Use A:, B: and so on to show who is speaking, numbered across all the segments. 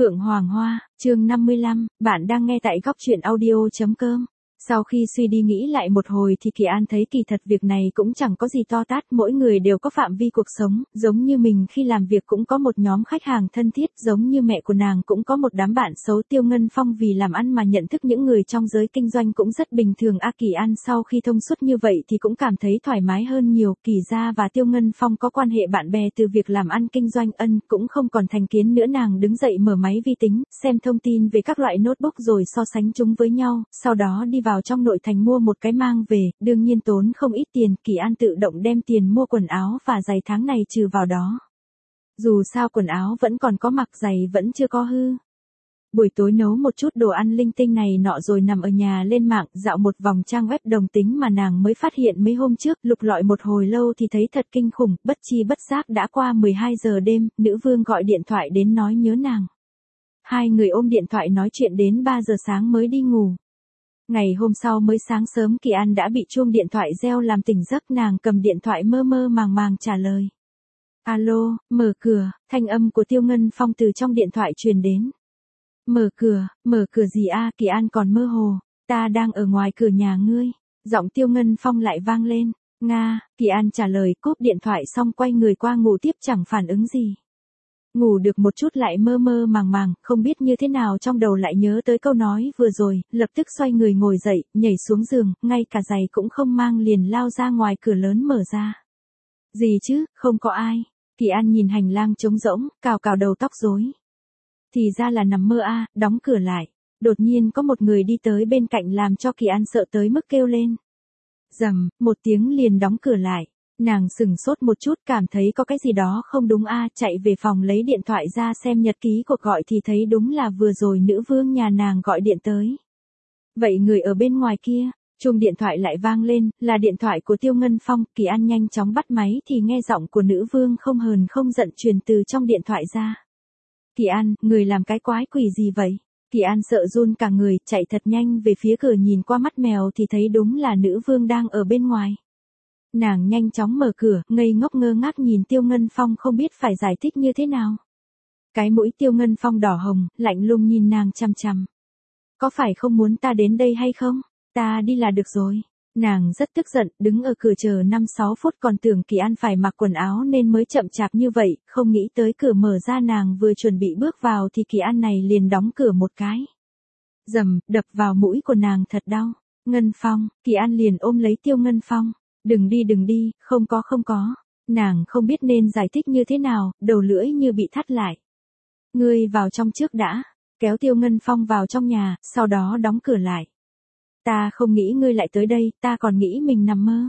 A: Phượng Hoàng Hoa, chương 55, bạn đang nghe tại góc truyện audio.com. Sau khi suy đi nghĩ lại một hồi thì Kỳ An thấy kỳ thật việc này cũng chẳng có gì to tát, mỗi người đều có phạm vi cuộc sống, giống như mình khi làm việc cũng có một nhóm khách hàng thân thiết, giống như mẹ của nàng cũng có một đám bạn xấu. Tiêu Ngân Phong vì làm ăn mà nhận thức những người trong giới kinh doanh cũng rất bình thường. Kỳ An sau khi thông suốt như vậy thì cũng cảm thấy thoải mái hơn nhiều. Kỳ gia và Tiêu Ngân Phong có quan hệ bạn bè từ việc làm ăn kinh doanh, cũng không còn thành kiến nữa. Nàng đứng dậy mở máy vi tính, xem thông tin về các loại notebook rồi so sánh chúng với nhau, sau đó đi vào trong nội thành mua một cái mang về, đương nhiên tốn không ít tiền. Kỳ An tự động đem tiền mua quần áo và giày tháng này trừ vào đó. Dù sao quần áo vẫn còn có mặc, giày vẫn chưa có hư. Buổi tối nấu một chút đồ ăn linh tinh này nọ rồi nằm ở nhà lên mạng dạo một vòng trang web đồng tính mà nàng mới phát hiện mấy hôm trước, lục lọi một hồi lâu thì thấy thật kinh khủng. Bất chi bất giác đã qua 12 giờ đêm, nữ vương gọi điện thoại đến nói nhớ nàng. Hai người ôm điện thoại nói chuyện đến 3 giờ sáng mới đi ngủ. Ngày hôm sau mới sáng sớm Kỳ An đã bị chuông điện thoại reo làm tỉnh giấc. Nàng cầm điện thoại mơ mơ màng màng trả lời. Alo, mở cửa, thanh âm của Tiêu Ngân Phong từ trong điện thoại truyền đến. Mở cửa gì a? Kỳ An còn mơ hồ. Ta đang ở ngoài cửa nhà ngươi. Giọng Tiêu Ngân Phong lại vang lên. Nga, Kỳ An trả lời, cúp điện thoại xong quay người qua ngủ tiếp, chẳng phản ứng gì. Ngủ được một chút lại mơ mơ màng màng, không biết như thế nào trong đầu lại nhớ tới câu nói vừa rồi, lập tức xoay người ngồi dậy, nhảy xuống giường, ngay cả giày cũng không mang liền lao ra ngoài cửa lớn mở ra. Gì chứ, không có ai. Kỳ An nhìn hành lang trống rỗng, cào cào đầu tóc rối. Thì ra là nằm mơ a. Đóng cửa lại. Đột nhiên có một người đi tới bên cạnh làm cho Kỳ An sợ tới mức kêu lên. Rầm, một tiếng liền đóng cửa lại. Nàng sửng sốt một chút, cảm thấy có cái gì đó không đúng chạy về phòng lấy điện thoại ra xem nhật ký cuộc gọi thì thấy đúng là vừa rồi nữ vương nhà nàng gọi điện tới. Vậy người ở bên ngoài kia, chuông điện thoại lại vang lên, là điện thoại của Tiêu Ngân Phong. Kỳ An nhanh chóng bắt máy thì nghe giọng của nữ vương không hờn không giận truyền từ trong điện thoại ra. Kỳ An, người làm cái quái quỷ gì vậy? Kỳ An sợ run cả người, chạy thật nhanh về phía cửa, nhìn qua mắt mèo thì thấy đúng là nữ vương đang ở bên ngoài. Nàng nhanh chóng mở cửa, ngây ngốc ngơ ngác nhìn Tiêu Ngân Phong không biết phải giải thích như thế nào. Cái mũi Tiêu Ngân Phong đỏ hồng, lạnh lùng nhìn nàng chằm chằm. Có phải không muốn ta đến đây hay không? Ta đi là được rồi. Nàng rất tức giận, đứng ở cửa chờ 5-6 phút còn tưởng Kỳ An phải mặc quần áo nên mới chậm chạp như vậy, không nghĩ tới cửa mở ra, nàng vừa chuẩn bị bước vào thì Kỳ An này liền đóng cửa một cái. Rầm, đập vào mũi của nàng thật đau. Ngân Phong, Kỳ An liền ôm lấy Tiêu Ngân Phong. Đừng đi, không có. Nàng không biết nên giải thích như thế nào, đầu lưỡi như bị thắt lại. Ngươi vào trong trước đã, kéo Tiêu Ngân Phong vào trong nhà, sau đó đóng cửa lại. Ta không nghĩ ngươi lại tới đây, ta còn nghĩ mình nằm mơ.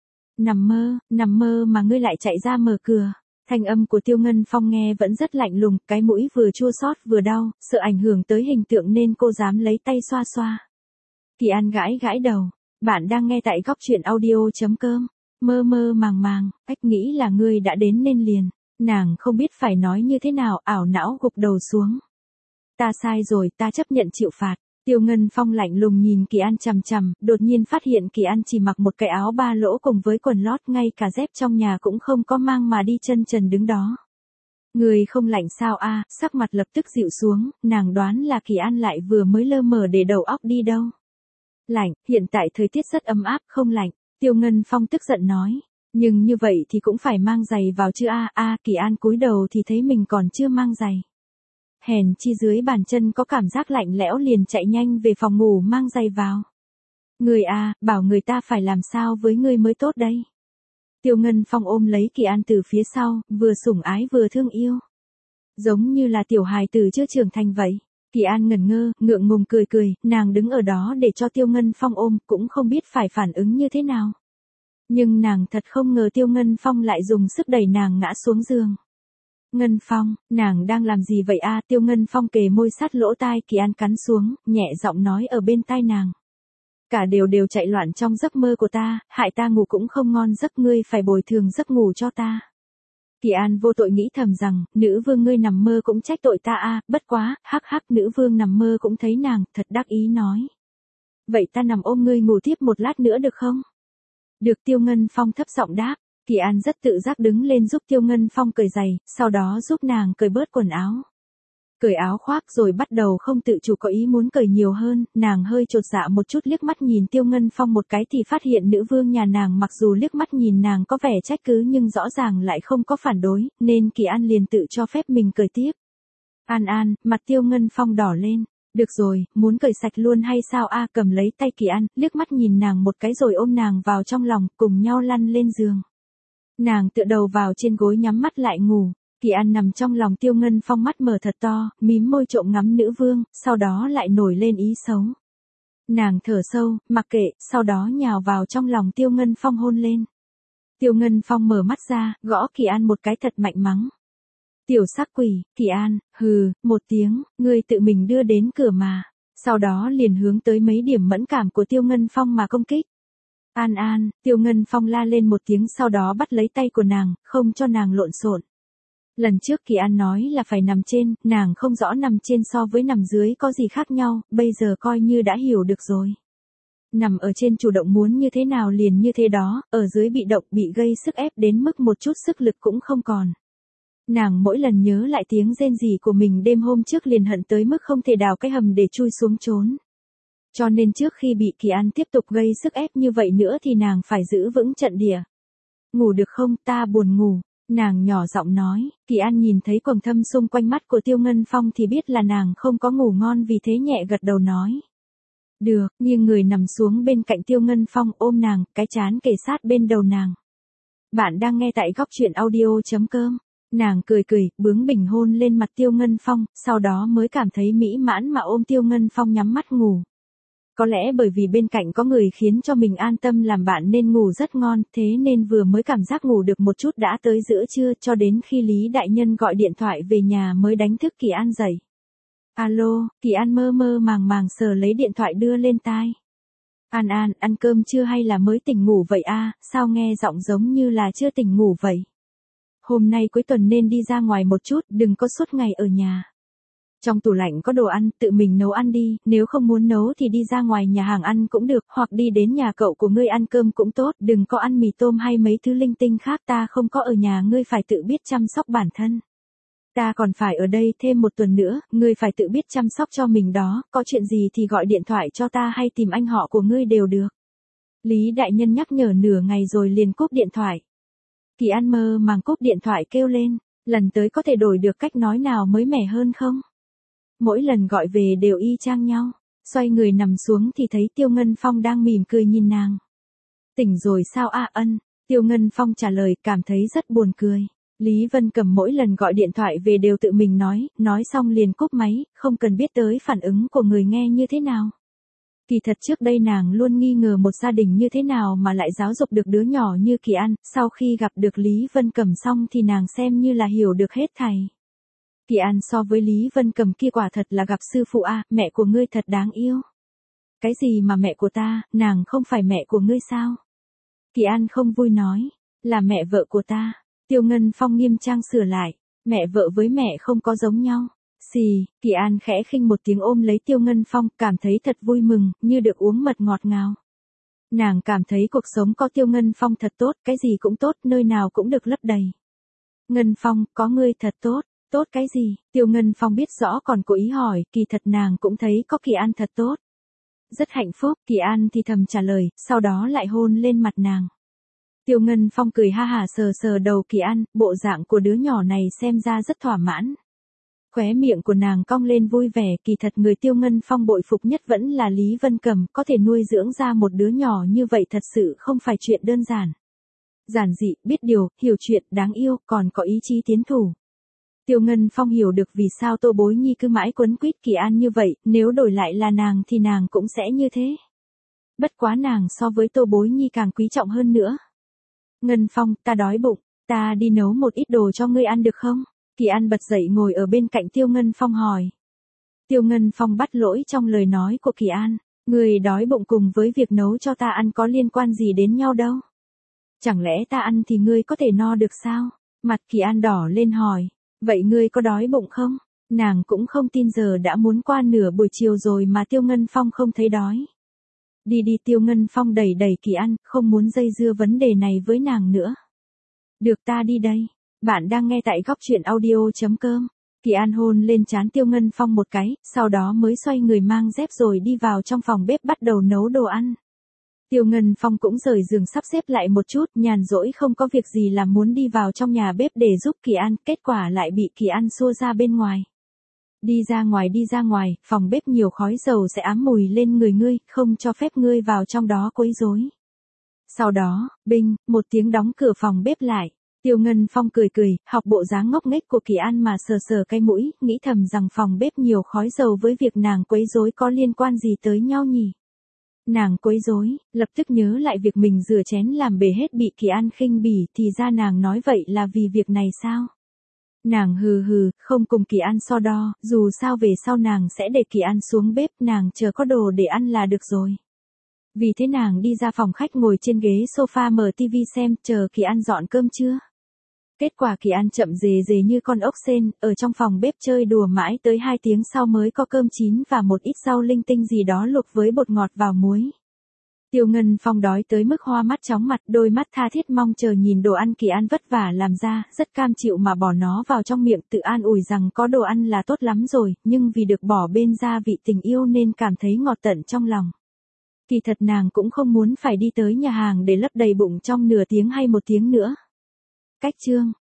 A: Nằm mơ mà ngươi lại chạy ra mở cửa. Thanh âm của Tiêu Ngân Phong nghe vẫn rất lạnh lùng, cái mũi vừa chua xót vừa đau, sợ ảnh hưởng tới hình tượng nên cô dám lấy tay xoa xoa. Kỳ An gãi đầu. Bạn đang nghe tại góc truyện audio.com. Mơ màng, nghĩ là ngươi đã đến nên liền. Nàng không biết phải nói như thế nào, ảo não gục đầu xuống. Ta sai rồi, ta chấp nhận chịu phạt. Tiêu Ngân Phong lạnh lùng nhìn Kỳ An chằm chằm, đột nhiên phát hiện Kỳ An chỉ mặc một cái áo ba lỗ cùng với quần lót, ngay cả dép trong nhà cũng không có mang mà đi chân trần đứng đó. Người không lạnh sao sắc mặt lập tức dịu xuống, nàng đoán là Kỳ An lại vừa mới lơ mờ để đầu óc đi đâu. Lạnh, hiện tại thời tiết rất ấm áp, không lạnh. Tiêu Ngân Phong tức giận nói. Nhưng như vậy thì cũng phải mang giày vào chứ Kỳ An cúi đầu thì thấy mình còn chưa mang giày. Hèn chi dưới bàn chân có cảm giác lạnh lẽo liền chạy nhanh về phòng ngủ mang giày vào. Người bảo người ta phải làm sao với ngươi mới tốt đây. Tiêu Ngân Phong ôm lấy Kỳ An từ phía sau, vừa sủng ái vừa thương yêu. Giống như là tiểu hài tử chưa trưởng thành vậy. Kỳ An ngẩn ngơ, ngượng ngùng cười, nàng đứng ở đó để cho Tiêu Ngân Phong ôm, cũng không biết phải phản ứng như thế nào. Nhưng nàng thật không ngờ Tiêu Ngân Phong lại dùng sức đẩy nàng ngã xuống giường. Ngân Phong, nàng đang làm gì vậy Tiêu Ngân Phong kề môi sát lỗ tai Kỳ An cắn xuống, nhẹ giọng nói ở bên tai nàng. Cả đều chạy loạn trong giấc mơ của ta, hại ta ngủ cũng không ngon giấc, ngươi phải bồi thường giấc ngủ cho ta. Kỳ An vô tội nghĩ thầm rằng, nữ vương ngươi nằm mơ cũng trách tội ta bất quá, hắc nữ vương nằm mơ cũng thấy nàng, thật đắc ý nói. Vậy ta nằm ôm ngươi ngủ tiếp một lát nữa được không? Được, Tiêu Ngân Phong thấp giọng đáp. Kỳ An rất tự giác đứng lên giúp Tiêu Ngân Phong cởi giày, sau đó giúp nàng cởi bớt quần áo. Cởi áo khoác rồi bắt đầu không tự chủ có ý muốn cởi nhiều hơn, nàng hơi chột dạ một chút liếc mắt nhìn Tiêu Ngân Phong một cái thì phát hiện nữ vương nhà nàng mặc dù liếc mắt nhìn nàng có vẻ trách cứ nhưng rõ ràng lại không có phản đối, nên Kỳ An liền tự cho phép mình cởi tiếp. An, mặt Tiêu Ngân Phong đỏ lên. Được rồi, muốn cởi sạch luôn hay sao a? Cầm lấy tay Kỳ An, liếc mắt nhìn nàng một cái rồi ôm nàng vào trong lòng, cùng nhau lăn lên giường. Nàng tựa đầu vào trên gối nhắm mắt lại ngủ. Kỳ An nằm trong lòng Tiêu Ngân Phong mắt mở thật to, mím môi trộm ngắm nữ vương, sau đó lại nổi lên ý xấu. Nàng thở sâu, mặc kệ, sau đó nhào vào trong lòng Tiêu Ngân Phong hôn lên. Tiêu Ngân Phong mở mắt ra, gõ Kỳ An một cái thật mạnh mắng. Tiểu sắc quỷ, Kỳ An, hừ, một tiếng, ngươi tự mình đưa đến cửa mà. Sau đó liền hướng tới mấy điểm mẫn cảm của Tiêu Ngân Phong mà công kích. An, Tiêu Ngân Phong la lên một tiếng sau đó bắt lấy tay của nàng, không cho nàng lộn xộn. Lần trước Kỳ An nói là phải nằm trên, nàng không rõ nằm trên so với nằm dưới có gì khác nhau, bây giờ coi như đã hiểu được rồi. Nằm ở trên chủ động muốn như thế nào liền như thế đó, ở dưới bị động bị gây sức ép đến mức một chút sức lực cũng không còn. Nàng mỗi lần nhớ lại tiếng rên rỉ của mình đêm hôm trước liền hận tới mức không thể đào cái hầm để chui xuống trốn. Cho nên trước khi bị Kỳ An tiếp tục gây sức ép như vậy nữa thì nàng phải giữ vững trận địa. Ngủ được không, ta buồn ngủ. Nàng nhỏ giọng nói, Kỳ An nhìn thấy quầng thâm xung quanh mắt của Tiêu Ngân Phong thì biết là nàng không có ngủ ngon vì thế nhẹ gật đầu nói. Được, nghiêng người nằm xuống bên cạnh Tiêu Ngân Phong ôm nàng, cái trán kề sát bên đầu nàng. Bạn đang nghe tại góc truyện audio.com. Nàng cười, bướng bỉnh hôn lên mặt Tiêu Ngân Phong, sau đó mới cảm thấy mỹ mãn mà ôm Tiêu Ngân Phong nhắm mắt ngủ. Có lẽ bởi vì bên cạnh có người khiến cho mình an tâm làm bạn nên ngủ rất ngon, thế nên vừa mới cảm giác ngủ được một chút đã tới giữa trưa cho đến khi Lý Đại Nhân gọi điện thoại về nhà mới đánh thức Kỳ An dậy. Alo, Kỳ An mơ màng sờ lấy điện thoại đưa lên tai. An, ăn cơm chưa hay là mới tỉnh ngủ vậy a? Sao nghe giọng giống như là chưa tỉnh ngủ vậy? Hôm nay cuối tuần nên đi ra ngoài một chút, đừng có suốt ngày ở nhà. Trong tủ lạnh có đồ ăn, tự mình nấu ăn đi, nếu không muốn nấu thì đi ra ngoài nhà hàng ăn cũng được, hoặc đi đến nhà cậu của ngươi ăn cơm cũng tốt, đừng có ăn mì tôm hay mấy thứ linh tinh khác, ta không có ở nhà, ngươi phải tự biết chăm sóc bản thân. Ta còn phải ở đây thêm một tuần nữa, ngươi phải tự biết chăm sóc cho mình đó, có chuyện gì thì gọi điện thoại cho ta hay tìm anh họ của ngươi đều được. Lý Đại Nhân nhắc nhở nửa ngày rồi liền cúp điện thoại. Kỳ An mơ màng cúp điện thoại kêu lên, lần tới có thể đổi được cách nói nào mới mẻ hơn không? Mỗi lần gọi về đều y chang nhau, xoay người nằm xuống thì thấy Tiêu Ngân Phong đang mỉm cười nhìn nàng. Tỉnh rồi sao a? Ân, Tiêu Ngân Phong trả lời, cảm thấy rất buồn cười. Lý Vân Cầm mỗi lần gọi điện thoại về đều tự mình nói xong liền cúp máy, không cần biết tới phản ứng của người nghe như thế nào. Kỳ thật trước đây nàng luôn nghi ngờ một gia đình như thế nào mà lại giáo dục được đứa nhỏ như Kỳ An, sau khi gặp được Lý Vân Cầm xong thì nàng xem như là hiểu được hết thảy. Kỳ An so với Lý Vân Cầm kia quả thật là gặp sư phụ a, mẹ của ngươi thật đáng yêu. Cái gì mà mẹ của ta, nàng không phải mẹ của ngươi sao? Kỳ An không vui nói, là mẹ vợ của ta. Tiêu Ngân Phong nghiêm trang sửa lại, mẹ vợ với mẹ không có giống nhau. Xì, Kỳ An khẽ khinh một tiếng ôm lấy Tiêu Ngân Phong, cảm thấy thật vui mừng, như được uống mật ngọt ngào. Nàng cảm thấy cuộc sống có Tiêu Ngân Phong thật tốt, cái gì cũng tốt, nơi nào cũng được lấp đầy. Ngân Phong, có ngươi thật tốt. Tốt cái gì? Tiêu Ngân Phong biết rõ còn cố ý hỏi, kỳ thật nàng cũng thấy có Kỳ An thật tốt. Rất hạnh phúc, Kỳ An thì thầm trả lời, sau đó lại hôn lên mặt nàng. Tiêu Ngân Phong cười ha hả sờ đầu Kỳ An, bộ dạng của đứa nhỏ này xem ra rất thỏa mãn. Khóe miệng của nàng cong lên vui vẻ, kỳ thật người Tiêu Ngân Phong bội phục nhất vẫn là Lý Vân Cầm, có thể nuôi dưỡng ra một đứa nhỏ như vậy thật sự không phải chuyện đơn giản. Giản dị, biết điều, hiểu chuyện, đáng yêu, còn có ý chí tiến thủ. Tiêu Ngân Phong hiểu được vì sao Tô Bối Nhi cứ mãi quấn quýt Kỳ An như vậy, nếu đổi lại là nàng thì nàng cũng sẽ như thế. Bất quá nàng so với Tô Bối Nhi càng quý trọng hơn nữa. Ngân Phong, ta đói bụng, ta đi nấu một ít đồ cho ngươi ăn được không? Kỳ An bật dậy ngồi ở bên cạnh Tiêu Ngân Phong hỏi. Tiêu Ngân Phong bắt lỗi trong lời nói của Kỳ An, ngươi đói bụng cùng với việc nấu cho ta ăn có liên quan gì đến nhau đâu. Chẳng lẽ ta ăn thì ngươi có thể no được sao? Mặt Kỳ An đỏ lên hỏi. Vậy ngươi có đói bụng không? Nàng cũng không tin giờ đã muốn qua nửa buổi chiều rồi mà Tiêu Ngân Phong không thấy đói. Đi Tiêu Ngân Phong đẩy Kỳ An, không muốn dây dưa vấn đề này với nàng nữa. Được ta đi đây. Bạn đang nghe tại góc truyện audio.com. Kỳ An hôn lên trán Tiêu Ngân Phong một cái, sau đó mới xoay người mang dép rồi đi vào trong phòng bếp bắt đầu nấu đồ ăn. Tiêu Ngân Phong cũng rời giường sắp xếp lại một chút, nhàn rỗi không có việc gì làm muốn đi vào trong nhà bếp để giúp Kỳ An, kết quả lại bị Kỳ An xua ra bên ngoài. Đi ra ngoài, phòng bếp nhiều khói dầu sẽ ám mùi lên người ngươi, không cho phép ngươi vào trong đó quấy rối. Sau đó, binh, một tiếng đóng cửa phòng bếp lại. Tiêu Ngân Phong cười cười, học bộ dáng ngốc nghếch của Kỳ An mà sờ sờ cái mũi, nghĩ thầm rằng phòng bếp nhiều khói dầu với việc nàng quấy rối có liên quan gì tới nhau nhỉ? Nàng quấy rối, lập tức nhớ lại việc mình rửa chén làm bể hết bị Kỳ An khinh bỉ, thì ra nàng nói vậy là vì việc này sao? Nàng hừ hừ, không cùng Kỳ An so đo, dù sao về sau nàng sẽ để Kỳ An xuống bếp, nàng chờ có đồ để ăn là được rồi. Vì thế nàng đi ra phòng khách ngồi trên ghế sofa mở tivi xem, chờ Kỳ An dọn cơm trưa. Kết quả Kỳ An chậm rề rề như con ốc sên, ở trong phòng bếp chơi đùa mãi tới 2 tiếng sau mới có cơm chín và một ít rau linh tinh gì đó luộc với bột ngọt vào muối. Tiêu Ngân Phong đói tới mức hoa mắt chóng mặt, đôi mắt tha thiết mong chờ nhìn đồ ăn Kỳ An vất vả làm ra, rất cam chịu mà bỏ nó vào trong miệng, tự an ủi rằng có đồ ăn là tốt lắm rồi, nhưng vì được bỏ bên gia vị tình yêu nên cảm thấy ngọt tận trong lòng. Kỳ thật nàng cũng không muốn phải đi tới nhà hàng để lấp đầy bụng trong nửa tiếng hay 1 tiếng nữa. Cách chương